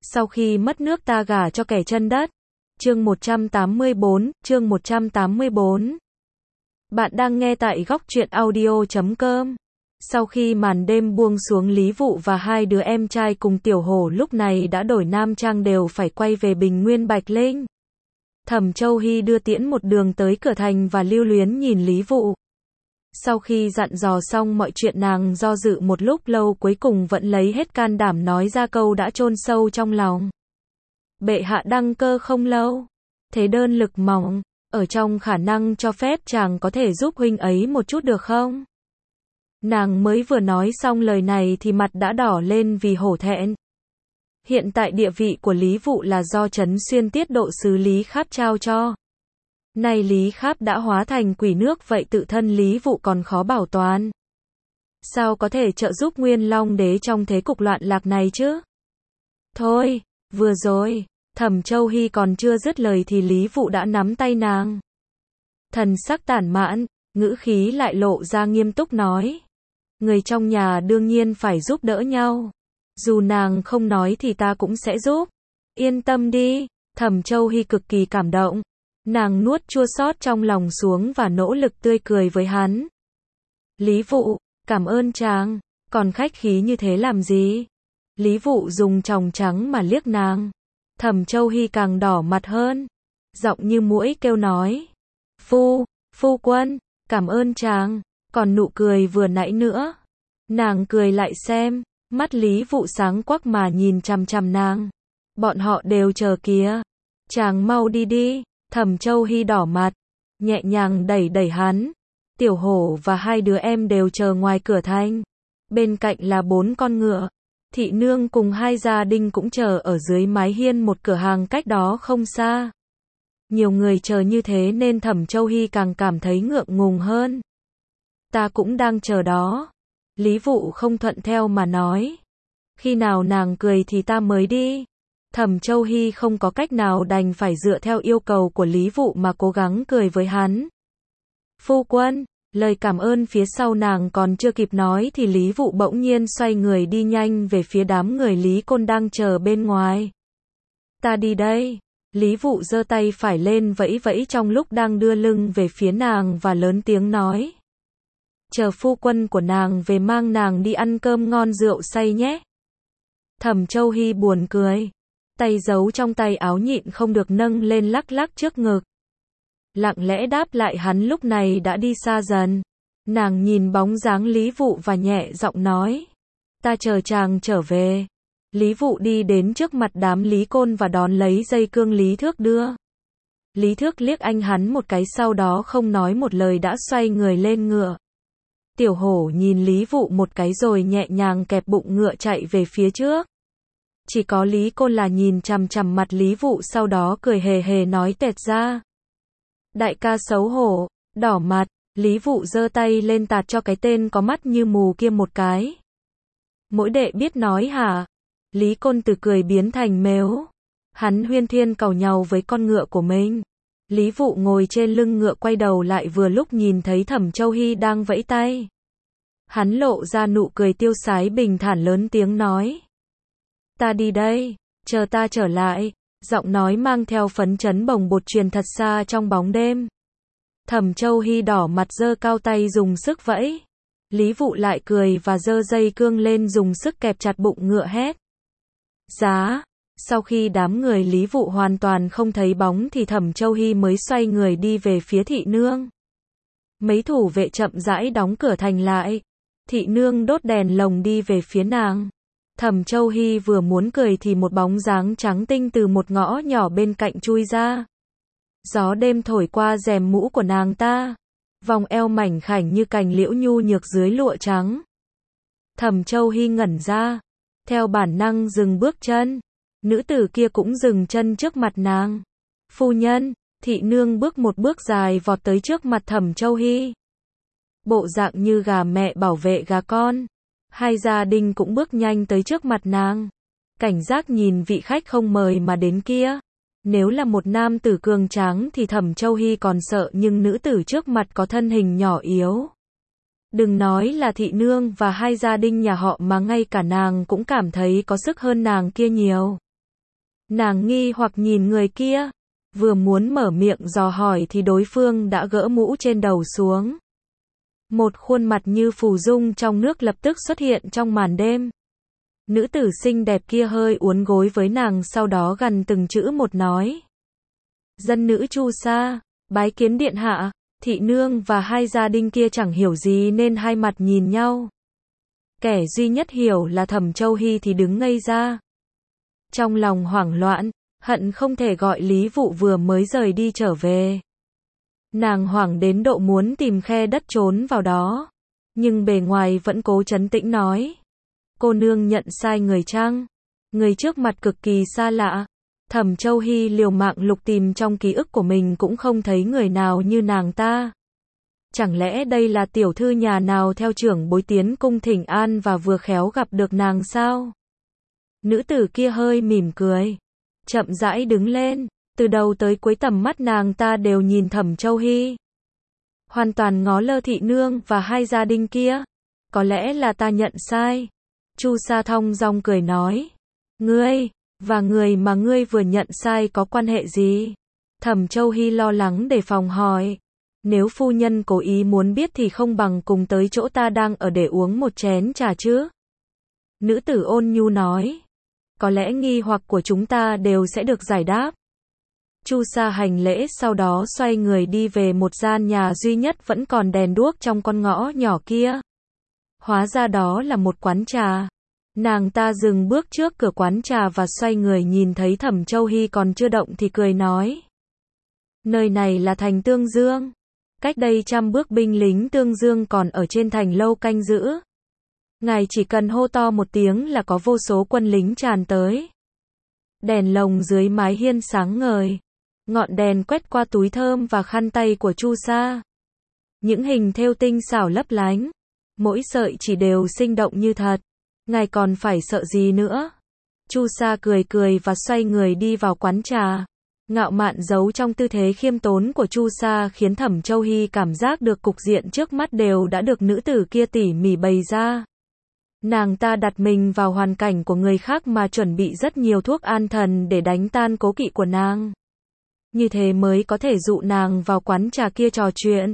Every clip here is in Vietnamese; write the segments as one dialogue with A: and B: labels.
A: Sau khi mất nước ta gả cho kẻ chân đất. Chương 184. Bạn đang nghe tại góc truyện audio.com. Sau khi màn đêm buông xuống, Lý Vụ và hai đứa em trai cùng Tiểu Hổ lúc này đã đổi nam trang, đều phải quay về Bình Nguyên Bạch Linh. Thẩm Châu Hy đưa tiễn một đường tới cửa thành và lưu luyến nhìn Lý Vụ. Sau khi dặn dò xong mọi chuyện, nàng do dự một lúc lâu, cuối cùng vẫn lấy hết can đảm nói ra câu đã chôn sâu trong lòng. Bệ hạ đăng cơ không lâu, thế đơn lực mỏng, ở trong khả năng cho phép chàng có thể giúp huynh ấy một chút được không? Nàng mới vừa nói xong lời này thì mặt đã đỏ lên vì hổ thẹn. Hiện tại địa vị của Lý Vụ là do Trấn Xuyên tiết độ sứ Lý Kháp trao cho. Nay Lý Kháp đã hóa thành quỷ nước, vậy tự thân Lý Vụ còn khó bảo toàn. Sao có thể trợ giúp Nguyên Long Đế trong thế cục loạn lạc này chứ? Thôi, vừa rồi, Thẩm Châu Hy còn chưa dứt lời thì Lý Vụ đã nắm tay nàng. Thần sắc tản mãn, ngữ khí lại lộ ra nghiêm túc nói. Người trong nhà đương nhiên phải giúp đỡ nhau. Dù nàng không nói thì ta cũng sẽ giúp. Yên tâm đi. Thẩm Châu Hy cực kỳ cảm động. Nàng nuốt chua xót trong lòng xuống và nỗ lực tươi cười với hắn. Lý Vụ, cảm ơn chàng. Còn khách khí như thế làm gì? Lý Vụ dùng tròng trắng mà liếc nàng. Thẩm Châu Hy càng đỏ mặt hơn. Giọng như muỗi kêu nói. Phu quân, cảm ơn chàng. Còn nụ cười vừa nãy nữa. Nàng cười lại xem. Mắt Lý Vụ sáng quắc mà nhìn chằm chằm nàng. Bọn họ đều chờ kìa. Chàng mau đi đi. Thẩm Châu Hy đỏ mặt. Nhẹ nhàng đẩy đẩy hắn. Tiểu Hổ và hai đứa em đều chờ ngoài cửa thành. Bên cạnh là 4 con ngựa. Thị nương cùng hai gia đình cũng chờ ở dưới mái hiên một cửa hàng cách đó không xa. Nhiều người chờ như thế nên Thẩm Châu Hy càng cảm thấy ngượng ngùng hơn. Ta cũng đang chờ đó. Lý Vụ không thuận theo mà nói. Khi nào nàng cười thì ta mới đi. Thẩm Châu Hy không có cách nào, đành phải dựa theo yêu cầu của Lý Vụ mà cố gắng cười với hắn. Phu quân, lời cảm ơn phía sau nàng còn chưa kịp nói thì Lý Vụ bỗng nhiên xoay người đi nhanh về phía đám người Lý Côn đang chờ bên ngoài. Ta đi đây. Lý Vụ giơ tay phải lên vẫy vẫy trong lúc đang đưa lưng về phía nàng và lớn tiếng nói. Chờ phu quân của nàng về mang nàng đi ăn cơm ngon rượu say nhé. Thẩm Châu Hy buồn cười. Tay giấu trong tay áo nhịn không được nâng lên lắc lắc trước ngực. Lặng lẽ đáp lại hắn lúc này đã đi xa dần. Nàng nhìn bóng dáng Lý Vụ và nhẹ giọng nói. Ta chờ chàng trở về. Lý Vụ đi đến trước mặt đám Lý Côn và đón lấy dây cương Lý Thước đưa. Lý Thước liếc anh hắn một cái, sau đó không nói một lời đã xoay người lên ngựa. Tiểu Hổ nhìn Lý Vụ một cái rồi nhẹ nhàng kẹp bụng ngựa chạy về phía trước. Chỉ có Lý Côn là nhìn chằm chằm mặt Lý Vụ, sau đó cười hề hề nói tẹt ra. Đại ca xấu hổ, đỏ mặt. Lý Vụ giơ tay lên tạt cho cái tên có mắt như mù kia một cái. Mỗi đệ biết nói hả? Lý Côn từ cười biến thành mếu. Hắn huyên thuyên càu nhàu với con ngựa của mình. Lý Vụ ngồi trên lưng ngựa quay đầu lại vừa lúc nhìn thấy Thẩm Châu Hy đang vẫy tay. Hắn lộ ra nụ cười tiêu sái bình thản, lớn tiếng nói. Ta đi đây, chờ ta trở lại. Giọng nói mang theo phấn chấn bồng bột truyền thật xa trong bóng đêm. Thẩm Châu Hy đỏ mặt giơ cao tay dùng sức vẫy. Lý Vụ lại cười và giơ dây cương lên dùng sức kẹp chặt bụng ngựa hét. Giá! Sau khi đám người Lý Vụ hoàn toàn không thấy bóng thì Thẩm Châu Hy mới xoay người đi về phía thị nương. Mấy thủ vệ chậm rãi đóng cửa thành lại. Thị nương đốt đèn lồng đi về phía nàng. Thẩm Châu Hy vừa muốn cười thì một bóng dáng trắng tinh từ một ngõ nhỏ bên cạnh chui ra. Gió đêm thổi qua rèm mũ của nàng ta. Vòng eo mảnh khảnh như cành liễu nhu nhược dưới lụa trắng. Thẩm Châu Hy ngẩn ra. Theo bản năng dừng bước chân. Nữ tử kia cũng dừng chân trước mặt nàng. Phu nhân, thị nương bước một bước dài vọt tới trước mặt Thẩm Châu Hy. Bộ dạng như gà mẹ bảo vệ gà con. Hai gia đình cũng bước nhanh tới trước mặt nàng. Cảnh giác nhìn vị khách không mời mà đến kia. Nếu là một nam tử cường tráng thì Thẩm Châu Hy còn sợ, nhưng nữ tử trước mặt có thân hình nhỏ yếu. Đừng nói là thị nương và hai gia đình nhà họ mà ngay cả nàng cũng cảm thấy có sức hơn nàng kia nhiều. Nàng nghi hoặc nhìn người kia, vừa muốn mở miệng dò hỏi thì đối phương đã gỡ mũ trên đầu xuống. Một khuôn mặt như phù dung trong nước lập tức xuất hiện trong màn đêm. Nữ tử xinh đẹp kia hơi uốn gối với nàng, sau đó gần từng chữ một nói. Dân nữ Chu Sa, bái kiến điện hạ. Thị nương và hai gia đình kia chẳng hiểu gì nên hai mặt nhìn nhau. Kẻ duy nhất hiểu là Thẩm Châu Hy thì đứng ngây ra. Trong lòng hoảng loạn, hận không thể gọi Lý Vụ vừa mới rời đi trở về. Nàng hoảng đến độ muốn tìm khe đất trốn vào đó. Nhưng bề ngoài vẫn cố trấn tĩnh nói. Cô nương nhận sai người chăng? Người trước mặt cực kỳ xa lạ. Thẩm Châu Hy liều mạng lục tìm trong ký ức của mình cũng không thấy người nào như nàng ta. Chẳng lẽ đây là tiểu thư nhà nào theo trưởng bối tiến cung thỉnh an và vừa khéo gặp được nàng sao? Nữ tử kia hơi mỉm cười, chậm rãi đứng lên, từ đầu tới cuối tầm mắt nàng ta đều nhìn Thẩm Châu Hy. Hoàn toàn ngó lơ thị nương và hai gia đình kia. Có lẽ là ta nhận sai. Chu Sa thong dong cười nói. Ngươi, và người mà ngươi vừa nhận sai có quan hệ gì? Thẩm Châu Hy lo lắng đề phòng hỏi. Nếu phu nhân cố ý muốn biết thì không bằng cùng tới chỗ ta đang ở để uống một chén trà chứ. Nữ tử ôn nhu nói. Có lẽ nghi hoặc của chúng ta đều sẽ được giải đáp. Chu Sa hành lễ sau đó xoay người đi về một gian nhà duy nhất vẫn còn đèn đuốc trong con ngõ nhỏ kia. Hóa ra đó là một quán trà. Nàng ta dừng bước trước cửa quán trà và xoay người nhìn thấy Thẩm Châu Hy còn chưa động thì cười nói. Nơi này là thành Tương Dương. Cách đây 100 bước binh lính Tương Dương còn ở trên thành lâu canh giữ. Ngài chỉ cần hô to một tiếng là có vô số quân lính tràn tới. Đèn lồng dưới mái hiên sáng ngời. Ngọn đèn quét qua túi thơm và khăn tay của Chu Sa. Những hình thêu tinh xảo lấp lánh. Mỗi sợi chỉ đều sinh động như thật. Ngài còn phải sợ gì nữa? Chu Sa cười cười và xoay người đi vào quán trà. Ngạo mạn giấu trong tư thế khiêm tốn của Chu Sa khiến Thẩm Châu Hy cảm giác được cục diện trước mắt đều đã được nữ tử kia tỉ mỉ bày ra. Nàng ta đặt mình vào hoàn cảnh của người khác mà chuẩn bị rất nhiều thuốc an thần để đánh tan cố kỵ của nàng. Như thế mới có thể dụ nàng vào quán trà kia trò chuyện.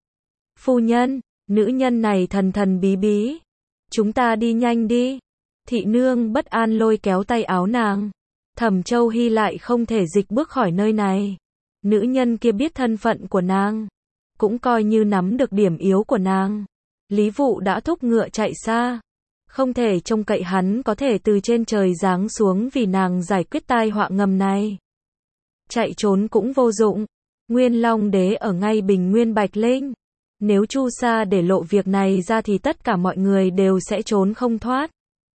A: Phu nhân, nữ nhân này thần thần bí bí. Chúng ta đi nhanh đi. Thị nương bất an lôi kéo tay áo nàng. Thẩm Châu Hy lại không thể dịch bước khỏi nơi này. Nữ nhân kia biết thân phận của nàng. Cũng coi như nắm được điểm yếu của nàng. Lý Vụ đã thúc ngựa chạy xa. Không thể trông cậy hắn có thể từ trên trời giáng xuống vì nàng giải quyết tai họa ngầm này. Chạy trốn cũng vô dụng. Nguyên Long Đế ở ngay Bình Nguyên Bạch Linh. Nếu Chu Sa để lộ việc này ra thì tất cả mọi người đều sẽ trốn không thoát.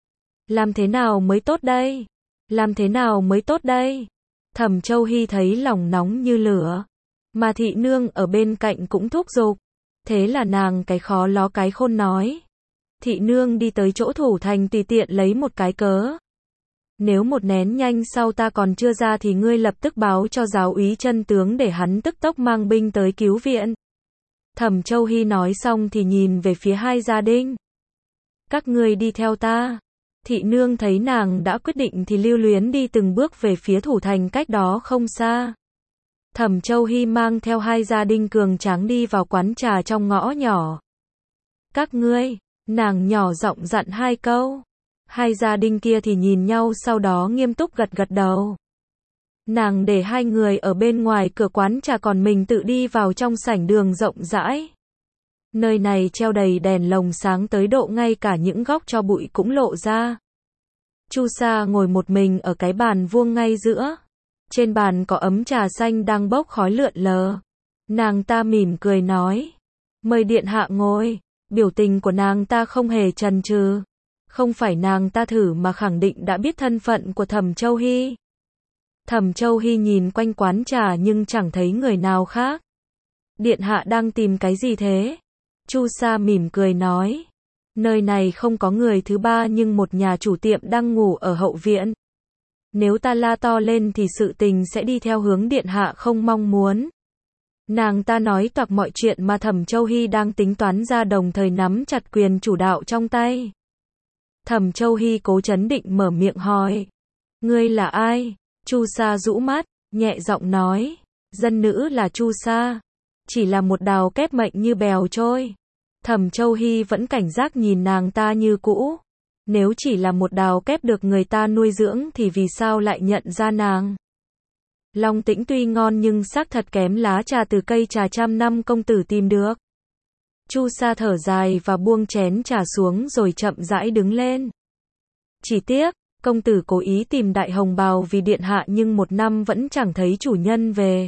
A: Làm thế nào mới tốt đây? Làm thế nào mới tốt đây? Thẩm Châu Hy thấy lòng nóng như lửa. Mà thị nương ở bên cạnh cũng thúc giục. Thế là nàng cái khó ló cái khôn nói. Thị nương đi tới chỗ thủ thành tùy tiện lấy một cái cớ. Nếu một nén nhanh sau ta còn chưa ra thì ngươi lập tức báo cho giáo úy chân tướng để hắn tức tốc mang binh tới cứu viện. Thẩm Châu Hy nói xong thì nhìn về phía hai gia đình. Các ngươi đi theo ta. Thị nương thấy nàng đã quyết định thì lưu luyến đi từng bước về phía thủ thành cách đó không xa. Thẩm Châu Hy mang theo hai gia đình cường tráng đi vào quán trà trong ngõ nhỏ. Các ngươi, nàng nhỏ giọng dặn hai câu. Hai gia đình kia thì nhìn nhau sau đó nghiêm túc gật gật đầu. Nàng để hai người ở bên ngoài cửa quán trà còn mình tự đi vào trong sảnh đường rộng rãi. Nơi này treo đầy đèn lồng sáng tới độ ngay cả những góc tro bụi cũng lộ ra. Chu Sa ngồi một mình ở cái bàn vuông ngay giữa. Trên bàn có ấm trà xanh đang bốc khói lượn lờ. Nàng ta mỉm cười nói. Mời điện hạ ngồi. Biểu tình của nàng ta không hề chần chừ. Không phải nàng ta thử mà khẳng định đã biết thân phận của Thẩm Châu Hy. Thẩm Châu Hy nhìn quanh quán trà nhưng chẳng thấy người nào khác. Điện hạ đang tìm cái gì thế? Chu Sa mỉm cười nói. Nơi này không có người thứ ba nhưng một nhà chủ tiệm đang ngủ ở hậu viện. Nếu ta la to lên thì sự tình sẽ đi theo hướng điện hạ không mong muốn. Nàng ta nói toạc mọi chuyện mà Thẩm Châu Hy đang tính toán ra đồng thời nắm chặt quyền chủ đạo trong tay. Thẩm Châu Hy cố trấn định mở miệng hỏi. Ngươi là ai? Chu Sa rũ mắt, nhẹ giọng nói, dân nữ là Chu Sa, chỉ là một đào kép mệnh như bèo trôi. Thẩm Châu Hy vẫn cảnh giác nhìn nàng ta như cũ. Nếu chỉ là một đào kép được người ta nuôi dưỡng thì vì sao lại nhận ra nàng? Long Tĩnh tuy ngon nhưng xác thật kém lá trà từ cây trà trăm năm công tử tìm được. Chu Sa thở dài và buông chén trà xuống rồi chậm rãi đứng lên. Chỉ tiếc, công tử cố ý tìm Đại Hồng Bào vì điện hạ nhưng một năm vẫn chẳng thấy chủ nhân về.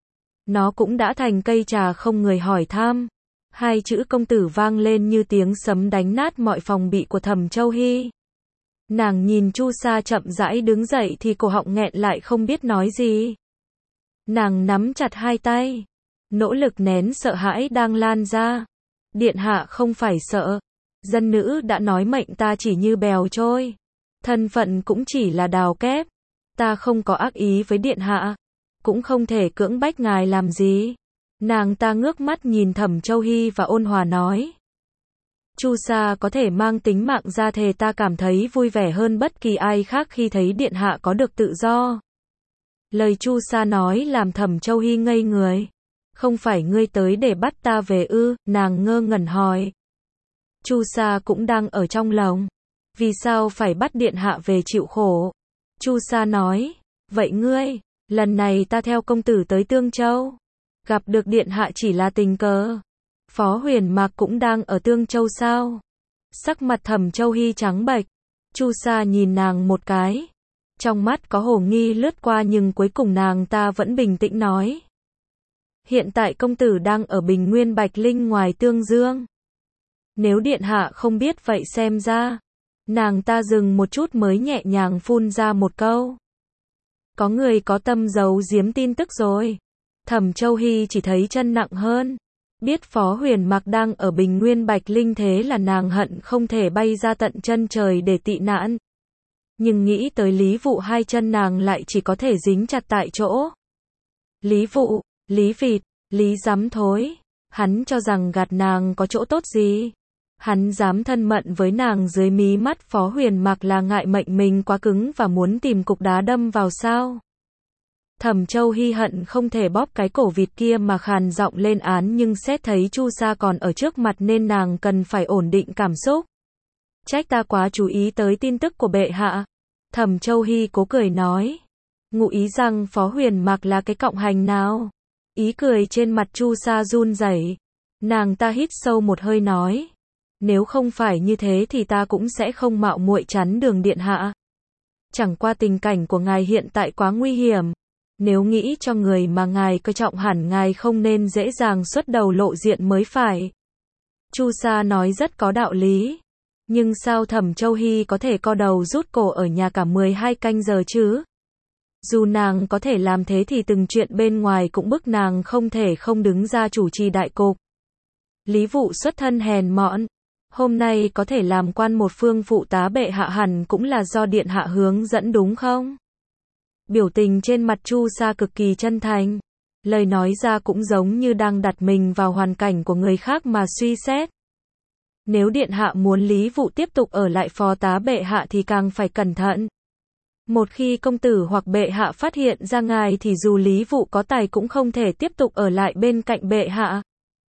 A: Nó cũng đã thành cây trà không người hỏi thăm. Hai chữ công tử vang lên như tiếng sấm đánh nát mọi phòng bị của Thẩm Châu Hy. Nàng nhìn Chu Sa chậm rãi đứng dậy thì cổ họng nghẹn lại không biết nói gì. Nàng nắm chặt hai tay, nỗ lực nén sợ hãi đang lan ra. Điện hạ không phải sợ. Dân nữ đã nói mệnh ta chỉ như bèo trôi. Thân phận cũng chỉ là đào kép. Ta không có ác ý với điện hạ. Cũng không thể cưỡng bách ngài làm gì. Nàng ta ngước mắt nhìn Thẩm Châu Hy và ôn hòa nói. Chu Sa có thể mang tính mạng ra thề ta cảm thấy vui vẻ hơn bất kỳ ai khác khi thấy điện hạ có được tự do. Lời Chu Sa nói làm Thẩm Châu Hy ngây người. Không phải ngươi tới để bắt ta về ư? Nàng ngơ ngẩn hỏi. Chu Sa cũng đang ở trong lòng. Vì sao phải bắt điện hạ về chịu khổ? Chu Sa nói. Vậy ngươi, lần này ta theo công tử tới Tương Châu. Gặp được điện hạ chỉ là tình cờ. Phó Huyền Mạc cũng đang ở Tương Châu sao? Sắc mặt Thẩm Châu Hy trắng bệch. Chu Sa nhìn nàng một cái. Trong mắt có hồ nghi lướt qua nhưng cuối cùng nàng ta vẫn bình tĩnh nói. Hiện tại công tử đang ở Bình Nguyên Bạch Linh ngoài Tương Dương. Nếu điện hạ không biết vậy xem ra. Nàng ta dừng một chút mới nhẹ nhàng phun ra một câu. Có người có tâm giấu giếm tin tức rồi. Thẩm Châu Hy chỉ thấy chân nặng hơn. Biết Phó Huyền Mạc đang ở Bình Nguyên Bạch Linh thế là nàng hận không thể bay ra tận chân trời để tị nạn. Nhưng nghĩ tới Lý Vụ hai chân nàng lại chỉ có thể dính chặt tại chỗ. Lý Vụ, Lý Vịt, Lý Dám thối. Hắn cho rằng gạt nàng có chỗ tốt gì. Hắn dám thân mật với nàng dưới mí mắt Phó Huyền Mạc là ngại mệnh mình quá cứng và muốn tìm cục đá đâm vào sao. Thẩm Châu Hy hận không thể bóp cái cổ vịt kia mà khàn giọng lên án nhưng xét thấy Chu Sa còn ở trước mặt nên nàng cần phải ổn định cảm xúc. Trách ta quá chú ý tới tin tức của bệ hạ. Thẩm Châu Hy cố cười nói. Ngụ ý rằng Phó Huyền Mạc là cái cọng hành nào? Ý cười trên mặt Chu Sa run rẩy. Nàng ta hít sâu một hơi nói. Nếu không phải như thế thì ta cũng sẽ không mạo muội chắn đường điện hạ. Chẳng qua tình cảnh của ngài hiện tại quá nguy hiểm. Nếu nghĩ cho người mà ngài coi trọng hẳn ngài không nên dễ dàng xuất đầu lộ diện mới phải. Chu Sa nói rất có đạo lý. Nhưng sao Thẩm Châu Hy có thể co đầu rút cổ ở nhà cả 12 canh giờ chứ? Dù nàng có thể làm thế thì từng chuyện bên ngoài cũng bức nàng không thể không đứng ra chủ trì đại cục. Lý Vụ xuất thân hèn mọn. Hôm nay có thể làm quan một phương phụ tá bệ hạ hẳn cũng là do điện hạ hướng dẫn đúng không? Biểu tình trên mặt Chu Sa cực kỳ chân thành. Lời nói ra cũng giống như đang đặt mình vào hoàn cảnh của người khác mà suy xét. Nếu điện hạ muốn Lý Vụ tiếp tục ở lại phó tá bệ hạ thì càng phải cẩn thận. Một khi công tử hoặc bệ hạ phát hiện ra ngài thì dù Lý Vụ có tài cũng không thể tiếp tục ở lại bên cạnh bệ hạ.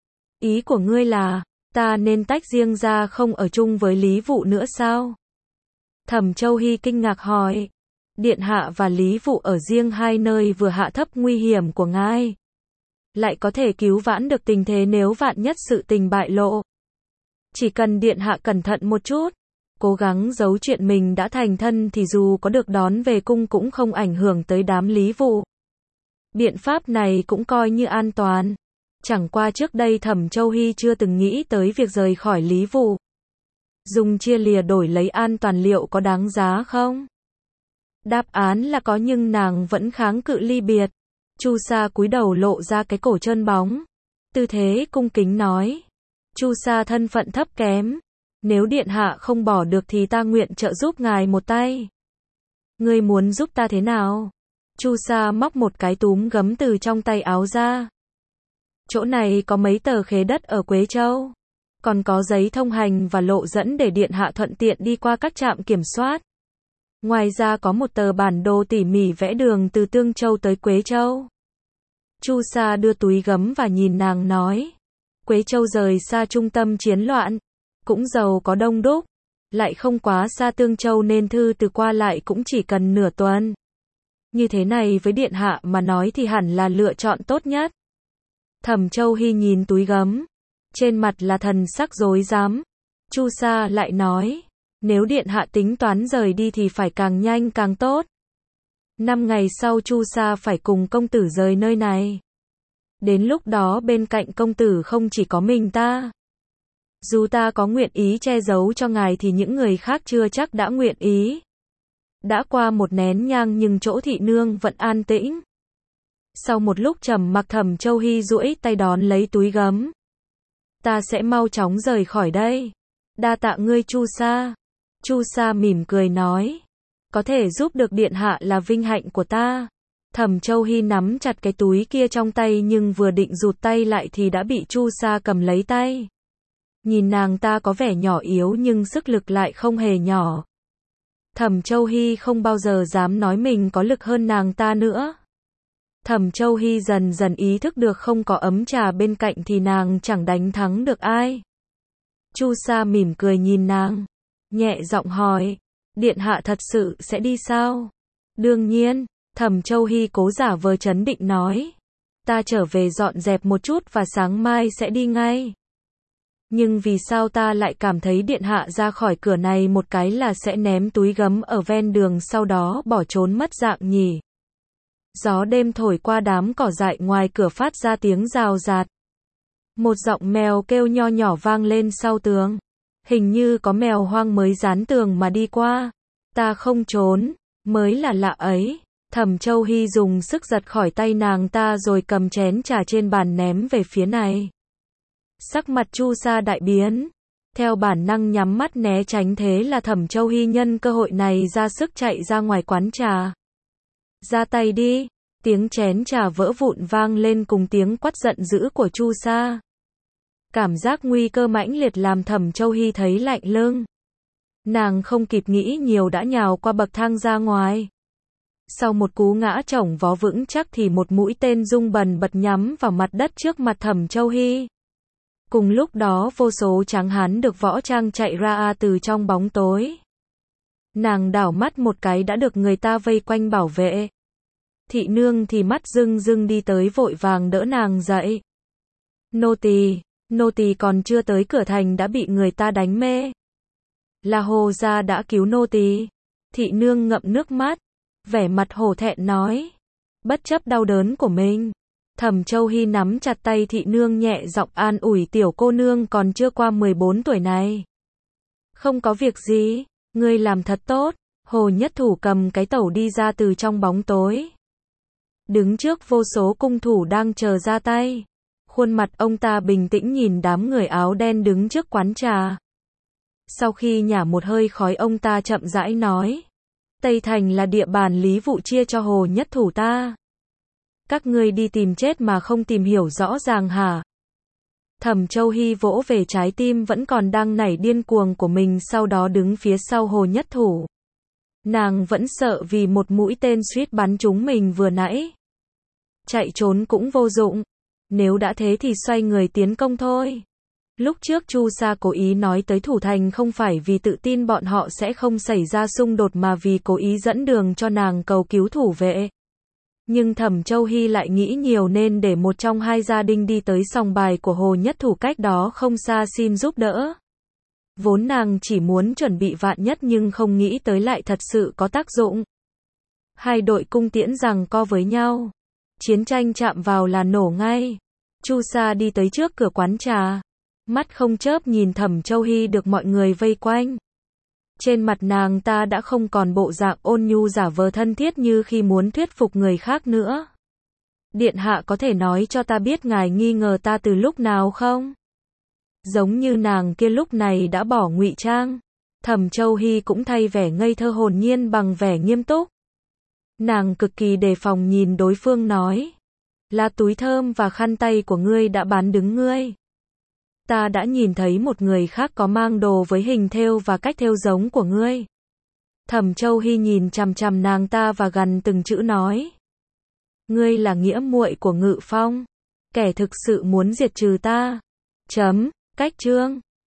A: Ý của ngươi là, ta nên tách riêng ra không ở chung với Lý Vụ nữa sao? Thẩm Châu Hy kinh ngạc hỏi. Điện hạ và Lý Vụ ở riêng hai nơi vừa hạ thấp nguy hiểm của ngài. Lại có thể cứu vãn được tình thế nếu vạn nhất sự tình bại lộ. Chỉ cần điện hạ cẩn thận một chút, cố gắng giấu chuyện mình đã thành thân thì dù có được đón về cung cũng không ảnh hưởng tới đám Lý Vụ. Biện pháp này cũng coi như an toàn. Chẳng qua trước đây Thẩm Châu Hy chưa từng nghĩ tới việc rời khỏi Lý Vụ. Dùng chia lìa đổi lấy an toàn liệu có đáng giá không? Đáp án là có nhưng nàng vẫn kháng cự ly biệt. Chu Sa cúi đầu lộ ra cái cổ trơn bóng. Tư thế cung kính nói. Chu Sa thân phận thấp kém. Nếu điện hạ không bỏ được thì ta nguyện trợ giúp ngài một tay. Ngươi muốn giúp ta thế nào? Chu Sa móc một cái túm gấm từ trong tay áo ra. Chỗ này có mấy tờ khế đất ở Quế Châu. Còn có giấy thông hành và lộ dẫn để điện hạ thuận tiện đi qua các trạm kiểm soát. Ngoài ra có một tờ bản đồ tỉ mỉ vẽ đường từ Tương Châu tới Quế Châu. Chu Sa đưa túi gấm và nhìn nàng nói. Quế Châu rời xa trung tâm chiến loạn, cũng giàu có đông đúc, lại không quá xa Tương Châu nên thư từ qua lại cũng chỉ cần nửa tuần. Như thế này với điện hạ mà nói thì hẳn là lựa chọn tốt nhất. Thẩm Châu Hy nhìn túi gấm, trên mặt là thần sắc rối rắm. Chu Sa lại nói, nếu điện hạ tính toán rời đi thì phải càng nhanh càng tốt. 5 ngày sau Chu Sa phải cùng công tử rời nơi này. Đến lúc đó bên cạnh công tử không chỉ có mình ta. Dù ta có nguyện ý che giấu cho ngài thì những người khác chưa chắc đã nguyện ý. Đã qua một nén nhang nhưng chỗ thị nương vẫn an tĩnh. Sau một lúc trầm mặc Thẩm Châu Hy duỗi tay đón lấy túi gấm. Ta sẽ mau chóng rời khỏi đây. Đa tạ ngươi Chu Sa. Chu Sa mỉm cười nói. Có thể giúp được điện hạ là vinh hạnh của ta. Thẩm Châu Hy nắm chặt cái túi kia trong tay nhưng vừa định rụt tay lại thì đã bị Chu Sa cầm lấy tay. Nhìn nàng ta có vẻ nhỏ yếu nhưng sức lực lại không hề nhỏ. Thẩm Châu Hy không bao giờ dám nói mình có lực hơn nàng ta nữa. Thẩm Châu Hy dần dần ý thức được không có ấm trà bên cạnh thì nàng chẳng đánh thắng được ai. Chu Sa mỉm cười nhìn nàng, nhẹ giọng hỏi, điện hạ thật sự sẽ đi sao? Đương nhiên, Thẩm Châu Hy cố giả vờ trấn định nói, ta trở về dọn dẹp một chút và sáng mai sẽ đi ngay. Nhưng vì sao ta lại cảm thấy điện hạ ra khỏi cửa này một cái là sẽ ném túi gấm ở ven đường sau đó bỏ trốn mất dạng nhỉ? Gió đêm thổi qua đám cỏ dại ngoài cửa phát ra tiếng rào rạt. Một giọng mèo kêu nho nhỏ vang lên sau tường. Hình như có mèo hoang mới dán tường mà đi qua. Ta không trốn, mới là lạ ấy. Thẩm Châu Hy dùng sức giật khỏi tay nàng ta rồi cầm chén trà trên bàn ném về phía này. Sắc mặt Chu Sa đại biến. Theo bản năng nhắm mắt né tránh, thế là Thẩm Châu Hy nhân cơ hội này ra sức chạy ra ngoài quán trà. Ra tay đi. Tiếng chén trà vỡ vụn vang lên cùng tiếng quát giận dữ của Chu Sa. Cảm giác nguy cơ mãnh liệt làm Thẩm Châu Hy thấy lạnh lưng. Nàng không kịp nghĩ nhiều đã nhào qua bậc thang ra ngoài. Sau một cú ngã chổng vó vững chắc thì một mũi tên rung bần bật nhắm vào mặt đất trước mặt Thẩm Châu Hy. Cùng lúc đó vô số tráng hán được võ trang chạy ra từ trong bóng tối. Nàng đảo mắt một cái đã được người ta vây quanh bảo vệ. Thị nương thì mắt rưng rưng đi tới vội vàng đỡ nàng dậy. Nô tỳ còn chưa tới cửa thành đã bị người ta đánh mê. Là Hồ gia đã cứu nô tỳ. Thị nương ngậm nước mắt, vẻ mặt hổ thẹn nói. Bất chấp đau đớn của mình, Thẩm Châu Hy nắm chặt tay thị nương nhẹ giọng an ủi tiểu cô nương còn chưa qua 14 tuổi này. Không có việc gì, ngươi làm thật tốt. Hồ Nhất Thủ cầm cái tẩu đi ra từ trong bóng tối. Đứng trước vô số cung thủ đang chờ ra tay. Khuôn mặt ông ta bình tĩnh nhìn đám người áo đen đứng trước quán trà. Sau khi nhả một hơi khói ông ta chậm rãi nói. Tây Thành là địa bàn Lý Vụ chia cho Hồ Nhất Thủ ta. Các ngươi đi tìm chết mà không tìm hiểu rõ ràng hả? Thẩm Châu Hy vỗ về trái tim vẫn còn đang nảy điên cuồng của mình, sau đó đứng phía sau Hồ Nhất Thủ. Nàng vẫn sợ vì một mũi tên suýt bắn trúng mình vừa nãy. Chạy trốn cũng vô dụng. Nếu đã thế thì xoay người tiến công thôi. Lúc trước Chu Sa cố ý nói tới thủ thành không phải vì tự tin bọn họ sẽ không xảy ra xung đột mà vì cố ý dẫn đường cho nàng cầu cứu thủ vệ. Nhưng Thẩm Châu Hy lại nghĩ nhiều nên để một trong hai gia đình đi tới sòng bài của Hồ Nhất Thủ cách đó không xa xin giúp đỡ. Vốn nàng chỉ muốn chuẩn bị vạn nhất nhưng không nghĩ tới lại thật sự có tác dụng. Hai đội cung tiễn giằng co với nhau. Chiến tranh chạm vào là nổ ngay. Chu Sa đi tới trước cửa quán trà. Mắt không chớp nhìn Thẩm Châu Hy được mọi người vây quanh. Trên mặt nàng ta đã không còn bộ dạng ôn nhu giả vờ thân thiết như khi muốn thuyết phục người khác nữa. Điện hạ có thể nói cho ta biết ngài nghi ngờ ta từ lúc nào không? Giống như nàng kia lúc này đã bỏ ngụy trang. Thẩm Châu Hy cũng thay vẻ ngây thơ hồn nhiên bằng vẻ nghiêm túc. Nàng cực kỳ đề phòng nhìn đối phương nói. Là túi thơm và khăn tay của ngươi đã bán đứng ngươi. Ta đã nhìn thấy một người khác có mang đồ với hình thêu và cách thêu giống của ngươi. Thẩm Châu Hy nhìn chằm chằm nàng ta và gằn từng chữ nói. Ngươi là nghĩa muội của Ngự Phong, kẻ thực sự muốn diệt trừ ta. Cách chương